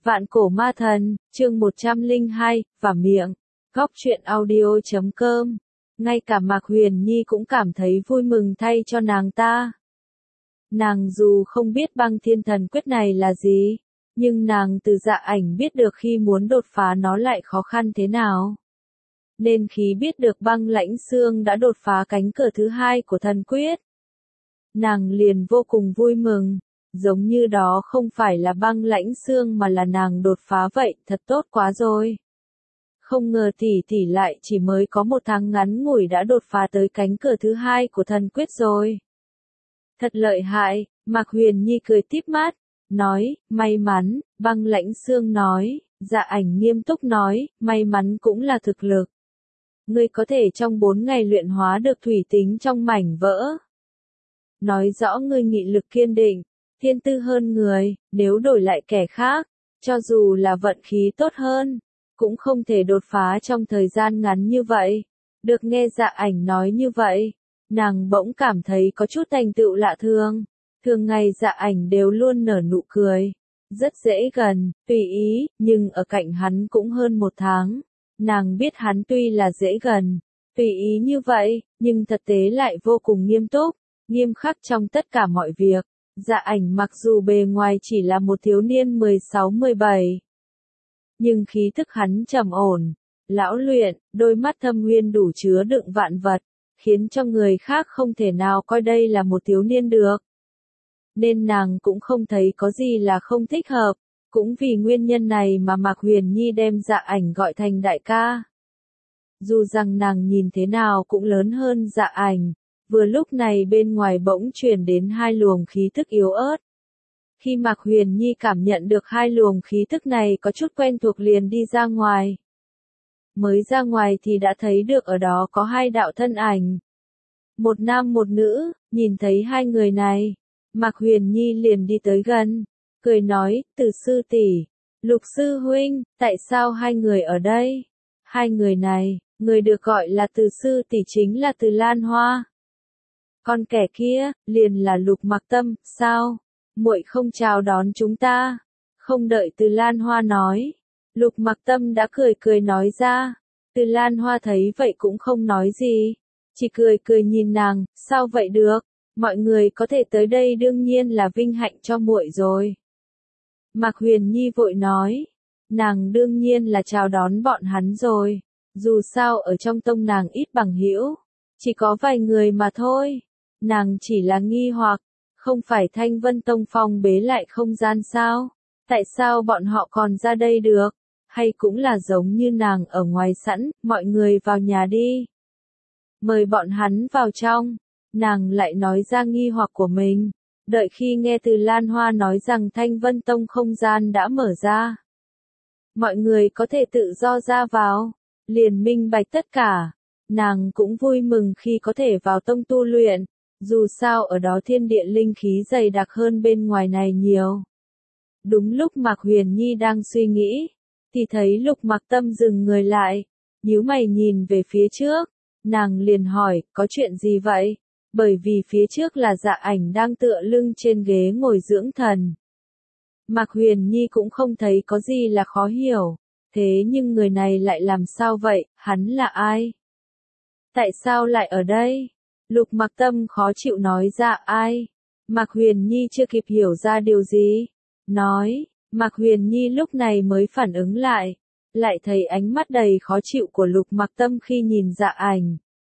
Vạn cổ ma thần, chương 102, và miệng. Góc truyện audio.com. Ngay cả Mạc Huyền Nhi cũng cảm thấy vui mừng thay cho nàng ta. Nàng dù không biết băng thiên thần quyết này là gì, nhưng nàng từ Dạ Ảnh biết được khi muốn đột phá nó lại khó khăn thế nào. Nên khi biết được băng lãnh xương đã đột phá cánh cửa thứ hai của thần quyết, nàng liền vô cùng vui mừng. Giống như đó không phải là băng lãnh xương mà là nàng đột phá vậy, thật tốt quá rồi. Không ngờ tỷ lại chỉ mới có một tháng ngắn ngủi đã đột phá tới cánh cửa thứ hai của thần quyết rồi. Thật lợi hại, Mạc Huyền Nhi cười tít mắt, nói, may mắn, băng lãnh xương nói, Dạ Ảnh nghiêm túc nói, may mắn cũng là thực lực. Ngươi có thể trong 4 ngày luyện hóa được thủy tính trong mảnh vỡ. Nói rõ ngươi nghị lực kiên định. Thiên tư hơn người, nếu đổi lại kẻ khác, cho dù là vận khí tốt hơn, cũng không thể đột phá trong thời gian ngắn như vậy. Được nghe Dạ Ảnh nói như vậy, nàng bỗng cảm thấy có chút thành tựu lạ thường. Thường ngày Dạ Ảnh đều luôn nở nụ cười, rất dễ gần, tùy ý, nhưng ở cạnh hắn cũng hơn 1 tháng. Nàng biết hắn tuy là dễ gần, tùy ý như vậy, nhưng thực tế lại vô cùng nghiêm túc, nghiêm khắc trong tất cả mọi việc. Dạ Ảnh mặc dù bề ngoài chỉ là một thiếu niên 16-17, nhưng khí thức hắn trầm ổn, lão luyện, đôi mắt thâm uyên đủ chứa đựng vạn vật, khiến cho người khác không thể nào coi đây là một thiếu niên được. Nên nàng cũng không thấy có gì là không thích hợp, cũng vì nguyên nhân này mà Mạc Huyền Nhi đem Dạ Ảnh gọi thành đại ca. Dù rằng nàng nhìn thế nào cũng lớn hơn Dạ Ảnh. Vừa lúc này bên ngoài bỗng truyền đến 2 luồng khí thức yếu ớt. Khi Mạc Huyền Nhi cảm nhận được 2 luồng khí thức này có chút quen thuộc liền đi ra ngoài. Mới ra ngoài thì đã thấy được ở đó có 2 đạo thân ảnh. Một nam một nữ, nhìn thấy 2 người này. Mạc Huyền Nhi liền đi tới gần, cười nói, Từ sư tỷ, Lục sư huynh, tại sao 2 người ở đây? 2 người này, người được gọi là Từ sư tỷ chính là Từ Lan Hoa. Con kẻ kia, liền là Lục Mặc Tâm, sao? Muội không chào đón chúng ta. Không đợi Từ Lan Hoa nói. Lục Mặc Tâm đã cười nói ra. Từ Lan Hoa thấy vậy cũng không nói gì. Chỉ cười nhìn nàng, sao vậy được? Mọi người có thể tới đây đương nhiên là vinh hạnh cho muội rồi. Mạc Huyền Nhi vội nói. Nàng đương nhiên là chào đón bọn hắn rồi. Dù sao ở trong tông nàng ít bằng hữu, chỉ có vài người mà thôi. Nàng chỉ là nghi hoặc, không phải Thanh Vân Tông phong bế lại không gian sao? Tại sao bọn họ còn ra đây được? Hay cũng là giống như nàng ở ngoài sẵn, mọi người vào nhà đi. Mời bọn hắn vào trong. Nàng lại nói ra nghi hoặc của mình. Đợi khi nghe Từ Lan Hoa nói rằng Thanh Vân Tông không gian đã mở ra, mọi người có thể tự do ra vào, liền minh bạch tất cả. Nàng cũng vui mừng khi có thể vào tông tu luyện. Dù sao ở đó thiên địa linh khí dày đặc hơn bên ngoài này nhiều. Đúng lúc Mạc Huyền Nhi đang suy nghĩ, thì thấy Lục Mặc Tâm dừng người lại, nhíu mày nhìn về phía trước. Nàng liền hỏi, có chuyện gì vậy? Bởi vì phía trước là Dạ Ảnh đang tựa lưng trên ghế ngồi dưỡng thần. Mạc Huyền Nhi cũng không thấy có gì là khó hiểu. Thế nhưng người này lại làm sao vậy, hắn là ai? Tại sao lại ở đây? Lục Mặc Tâm khó chịu nói ra ai? Mạc Huyền Nhi chưa kịp hiểu ra điều gì. Nói, Mạc Huyền Nhi lúc này mới phản ứng lại. Lại thấy ánh mắt đầy khó chịu của Lục Mặc Tâm khi nhìn Dạ Ảnh.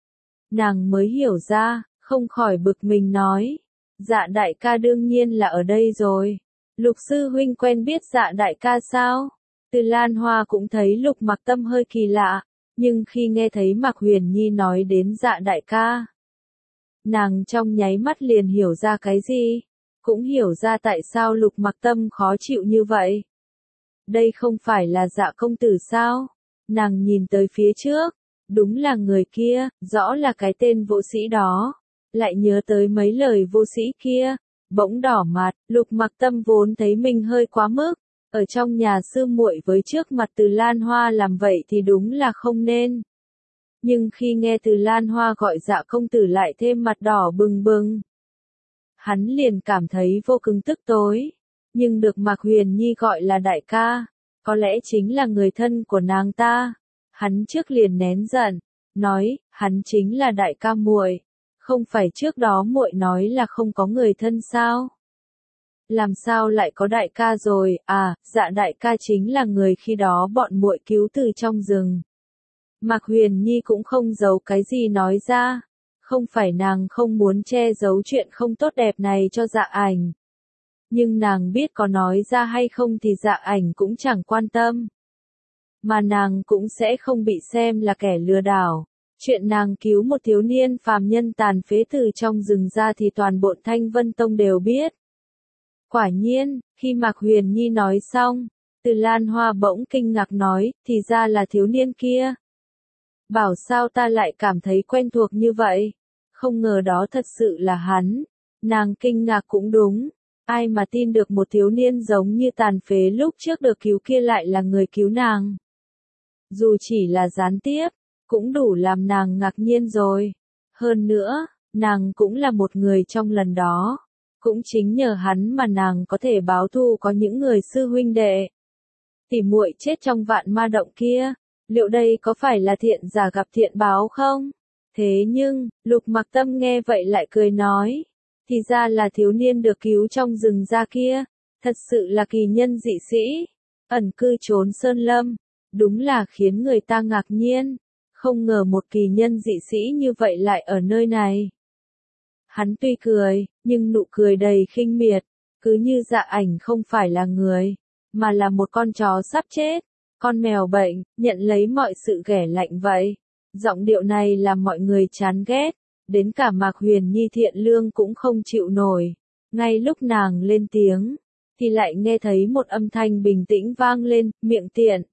Nàng mới hiểu ra, không khỏi bực mình nói. Dạ đại ca đương nhiên là ở đây rồi. Lục sư huynh quen biết Dạ đại ca sao? Từ Lan Hoa cũng thấy Lục Mặc Tâm hơi kỳ lạ. Nhưng khi nghe thấy Mạc Huyền Nhi nói đến Dạ đại ca, nàng trong nháy mắt liền hiểu ra cái gì, cũng hiểu ra tại sao Lục Mặc Tâm khó chịu như vậy. Đây không phải là Dạ công tử sao? Nàng nhìn tới phía trước, đúng là người kia, rõ là cái tên vô sĩ đó. Lại nhớ tới mấy lời vô sĩ kia, bỗng đỏ mặt. Lục Mặc Tâm vốn thấy mình hơi quá mức, ở trong nhà sư muội với trước mặt Từ Lan Hoa làm vậy thì đúng là không nên. Nhưng khi nghe Từ Lan Hoa gọi Dạ công tử lại thêm mặt đỏ bừng bừng. Hắn liền cảm thấy vô cùng tức tối. nhưng được Mạc Huyền Nhi gọi là đại ca, có lẽ chính là người thân của nàng ta. Hắn trước liền nén giận, nói, hắn chính là đại ca muội, không phải trước đó muội nói là không có người thân sao? Làm sao lại có đại ca rồi? À, dạ đại ca chính là người khi đó bọn muội cứu từ trong rừng. Mạc Huyền Nhi cũng không giấu cái gì nói ra, không phải nàng không muốn che giấu chuyện không tốt đẹp này cho Dạ Ảnh. Nhưng nàng biết có nói ra hay không thì Dạ Ảnh cũng chẳng quan tâm. Mà nàng cũng sẽ không bị xem là kẻ lừa đảo. Chuyện nàng cứu một thiếu niên phàm nhân tàn phế từ trong rừng ra thì toàn bộ Thanh Vân Tông đều biết. Quả nhiên, khi Mạc Huyền Nhi nói xong, Từ Lan Hoa bỗng kinh ngạc nói, thì ra là thiếu niên kia. Bảo sao ta lại cảm thấy quen thuộc như vậy? Không ngờ đó thật sự là hắn. Nàng kinh ngạc cũng đúng. Ai mà tin được một thiếu niên giống như tàn phế lúc trước được cứu kia lại là người cứu nàng. Dù chỉ là gián tiếp, cũng đủ làm nàng ngạc nhiên rồi. Hơn nữa, nàng cũng là một người trong lần đó. Cũng chính nhờ hắn mà nàng có thể báo thù có những người sư huynh đệ. Tỷ muội chết trong vạn ma động kia, liệu đây có phải là thiện giả gặp thiện báo không? Thế nhưng, Lục Mặc Tâm nghe vậy lại cười nói, thì ra là thiếu niên được cứu trong rừng ra kia, thật sự là kỳ nhân dị sĩ, ẩn cư trốn sơn lâm, đúng là khiến người ta ngạc nhiên, không ngờ một kỳ nhân dị sĩ như vậy lại ở nơi này. Hắn tuy cười, nhưng nụ cười đầy khinh miệt, cứ như Dạ Ảnh không phải là người, mà là một con chó sắp chết, con mèo bệnh, nhận lấy mọi sự ghẻ lạnh vậy. Giọng điệu này làm mọi người chán ghét, đến cả Mạc Huyền Nhi thiện lương cũng không chịu nổi. Ngay lúc nàng lên tiếng, thì lại nghe thấy một âm thanh bình tĩnh vang lên, miệng tiện.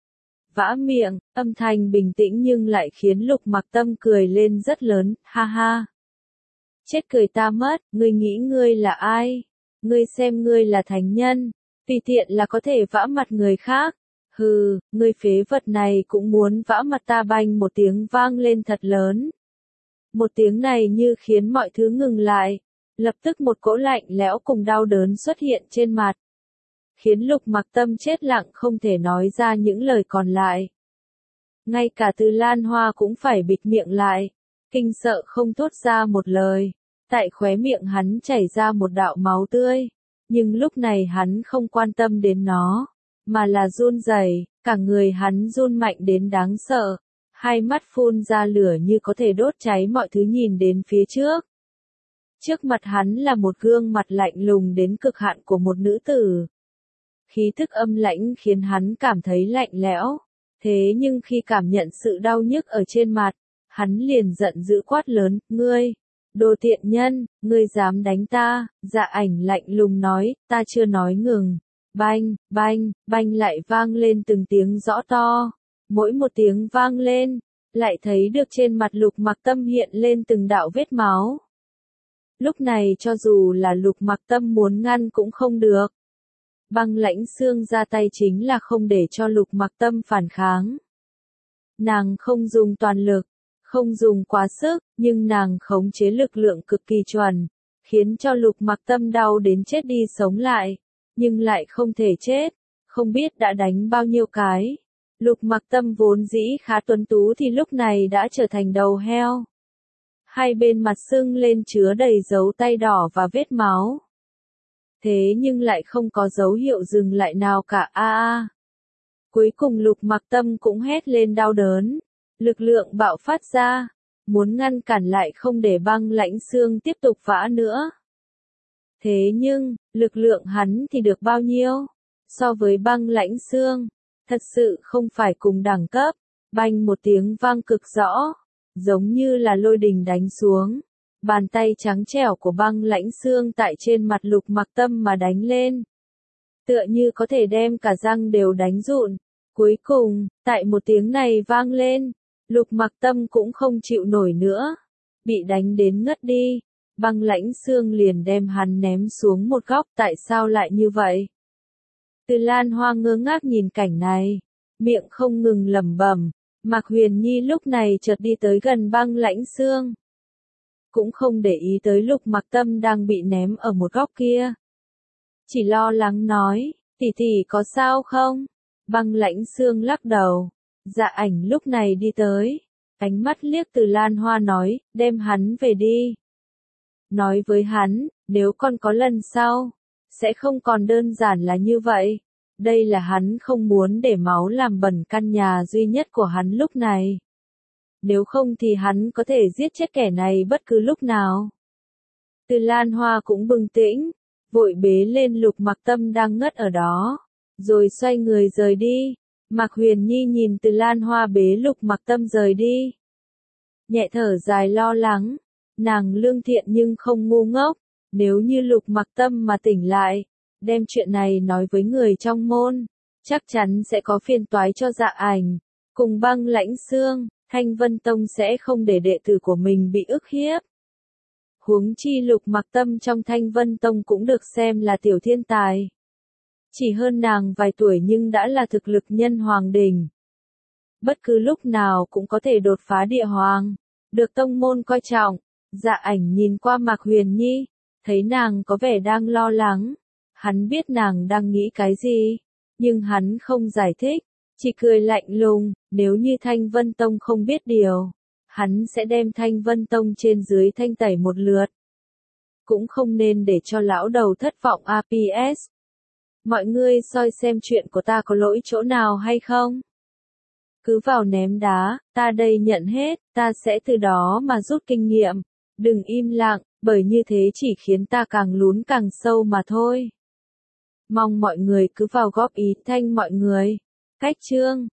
Vã miệng, âm thanh bình tĩnh nhưng lại khiến Lục Mặc Tâm cười lên rất lớn, ha ha. Chết cười ta mất, ngươi nghĩ ngươi là ai? Ngươi xem ngươi là thánh nhân, tùy tiện là có thể vã mặt người khác. Hừ, ngươi phế vật này cũng muốn vã mặt ta, banh một tiếng vang lên thật lớn. Một tiếng này như khiến mọi thứ ngừng lại. Lập tức một cỗ lạnh lẽo cùng đau đớn xuất hiện trên mặt. Khiến Lục Mặc Tâm chết lặng không thể nói ra những lời còn lại. Ngay cả Từ Lan Hoa cũng phải bịt miệng lại. Kinh sợ không thốt ra một lời. Tại khóe miệng hắn chảy ra một đạo máu tươi. Nhưng lúc này hắn không quan tâm đến nó. Mà là run rẩy, cả người hắn run mạnh đến đáng sợ. Hai mắt phun ra lửa như có thể đốt cháy mọi thứ nhìn đến phía trước. Trước mặt hắn là một gương mặt lạnh lùng đến cực hạn của một nữ tử. Khí thức âm lãnh khiến hắn cảm thấy lạnh lẽo. Thế nhưng khi cảm nhận sự đau nhức ở trên mặt, hắn liền giận dữ quát lớn, ngươi, đồ tiện nhân, ngươi dám đánh ta? Dạ Ảnh lạnh lùng nói, ta chưa nói ngừng. Banh, banh, banh lại vang lên từng tiếng rõ to. Mỗi một tiếng vang lên, lại thấy được trên mặt Lục Mặc Tâm hiện lên từng đạo vết máu. Lúc này cho dù là Lục Mặc Tâm muốn ngăn cũng không được. Băng Lãnh Xương ra tay chính là không để cho Lục Mặc Tâm phản kháng. Nàng không dùng toàn lực, không dùng quá sức, nhưng nàng khống chế lực lượng cực kỳ chuẩn, khiến cho Lục Mặc Tâm đau đến chết đi sống lại, nhưng lại không thể chết, không biết đã đánh bao nhiêu cái. Lục Mặc Tâm vốn dĩ khá tuấn tú thì lúc này đã trở thành đầu heo. Hai bên mặt sưng lên chứa đầy dấu tay đỏ và vết máu. Thế nhưng lại không có dấu hiệu dừng lại nào cả. Cuối cùng Lục Mặc Tâm cũng hét lên đau đớn. Lực lượng bạo phát ra, muốn ngăn cản lại không để Băng Lãnh Xương tiếp tục vã nữa. Thế nhưng, lực lượng hắn thì được bao nhiêu? So với Băng Lãnh Xương, thật sự không phải cùng đẳng cấp. Banh một tiếng vang cực rõ, giống như là lôi đình đánh xuống. Bàn tay trắng trẻo của Băng Lãnh Xương tại trên mặt Lục Mặc Tâm mà đánh lên. Tựa như có thể đem cả răng đều đánh rụn. Cuối cùng, tại một tiếng này vang lên, Lục Mặc Tâm cũng không chịu nổi nữa. Bị đánh đến ngất đi. Băng Lãnh Xương liền đem hắn ném xuống một góc. Tại sao lại như vậy? Từ Lan Hoa ngơ ngác nhìn cảnh này, miệng không ngừng lẩm bẩm. Mạc Huyền Nhi lúc này chợt đi tới gần Băng Lãnh Xương, cũng không để ý tới Lục Mặc Tâm đang bị ném ở một góc kia. chỉ lo lắng nói, tỷ tỷ có sao không? Băng Lãnh Xương lắc đầu. Dạ Ảnh lúc này đi tới, ánh mắt liếc Từ Lan Hoa nói, đem hắn về đi. Nói với hắn, nếu còn có lần sau, sẽ không còn đơn giản là như vậy. Đây là hắn không muốn để máu làm bẩn căn nhà duy nhất của hắn lúc này. Nếu không thì hắn có thể giết chết kẻ này bất cứ lúc nào. Từ Lan Hoa cũng bừng tỉnh, vội bế lên Lục Mặc Tâm đang ngất ở đó, rồi xoay người rời đi. Mạc Huyền Nhi nhìn Từ Lan Hoa bế Lục Mặc Tâm rời đi. Nhẹ thở dài lo lắng, nàng lương thiện nhưng không ngu ngốc, nếu như Lục Mặc Tâm mà tỉnh lại, đem chuyện này nói với người trong môn, chắc chắn sẽ có phiền toái cho Dạ Ảnh, cùng Băng Lãnh Xương, Thanh Vân Tông sẽ không để đệ tử của mình bị ức hiếp. Huống chi Lục Mặc Tâm trong Thanh Vân Tông cũng được xem là tiểu thiên tài. Chỉ hơn nàng vài tuổi nhưng đã là thực lực nhân hoàng đỉnh. Bất cứ lúc nào cũng có thể đột phá địa hoàng, được tông môn coi trọng. Dạ Ảnh nhìn qua Mạc Huyền Nhi, thấy nàng có vẻ đang lo lắng. Hắn biết nàng đang nghĩ cái gì, nhưng hắn không giải thích, chỉ cười lạnh lùng, nếu như Thanh Vân Tông không biết điều, hắn sẽ đem Thanh Vân Tông trên dưới thanh tẩy một lượt. Cũng không nên để cho lão đầu thất vọng APS. Mọi người soi xem chuyện của ta có lỗi chỗ nào hay không? Cứ vào ném đá, ta đây nhận hết, ta sẽ từ đó mà rút kinh nghiệm. Đừng im lặng, bởi như thế chỉ khiến ta càng lún càng sâu mà thôi. Mong mọi người cứ vào góp ý thanh mọi người. Cách chương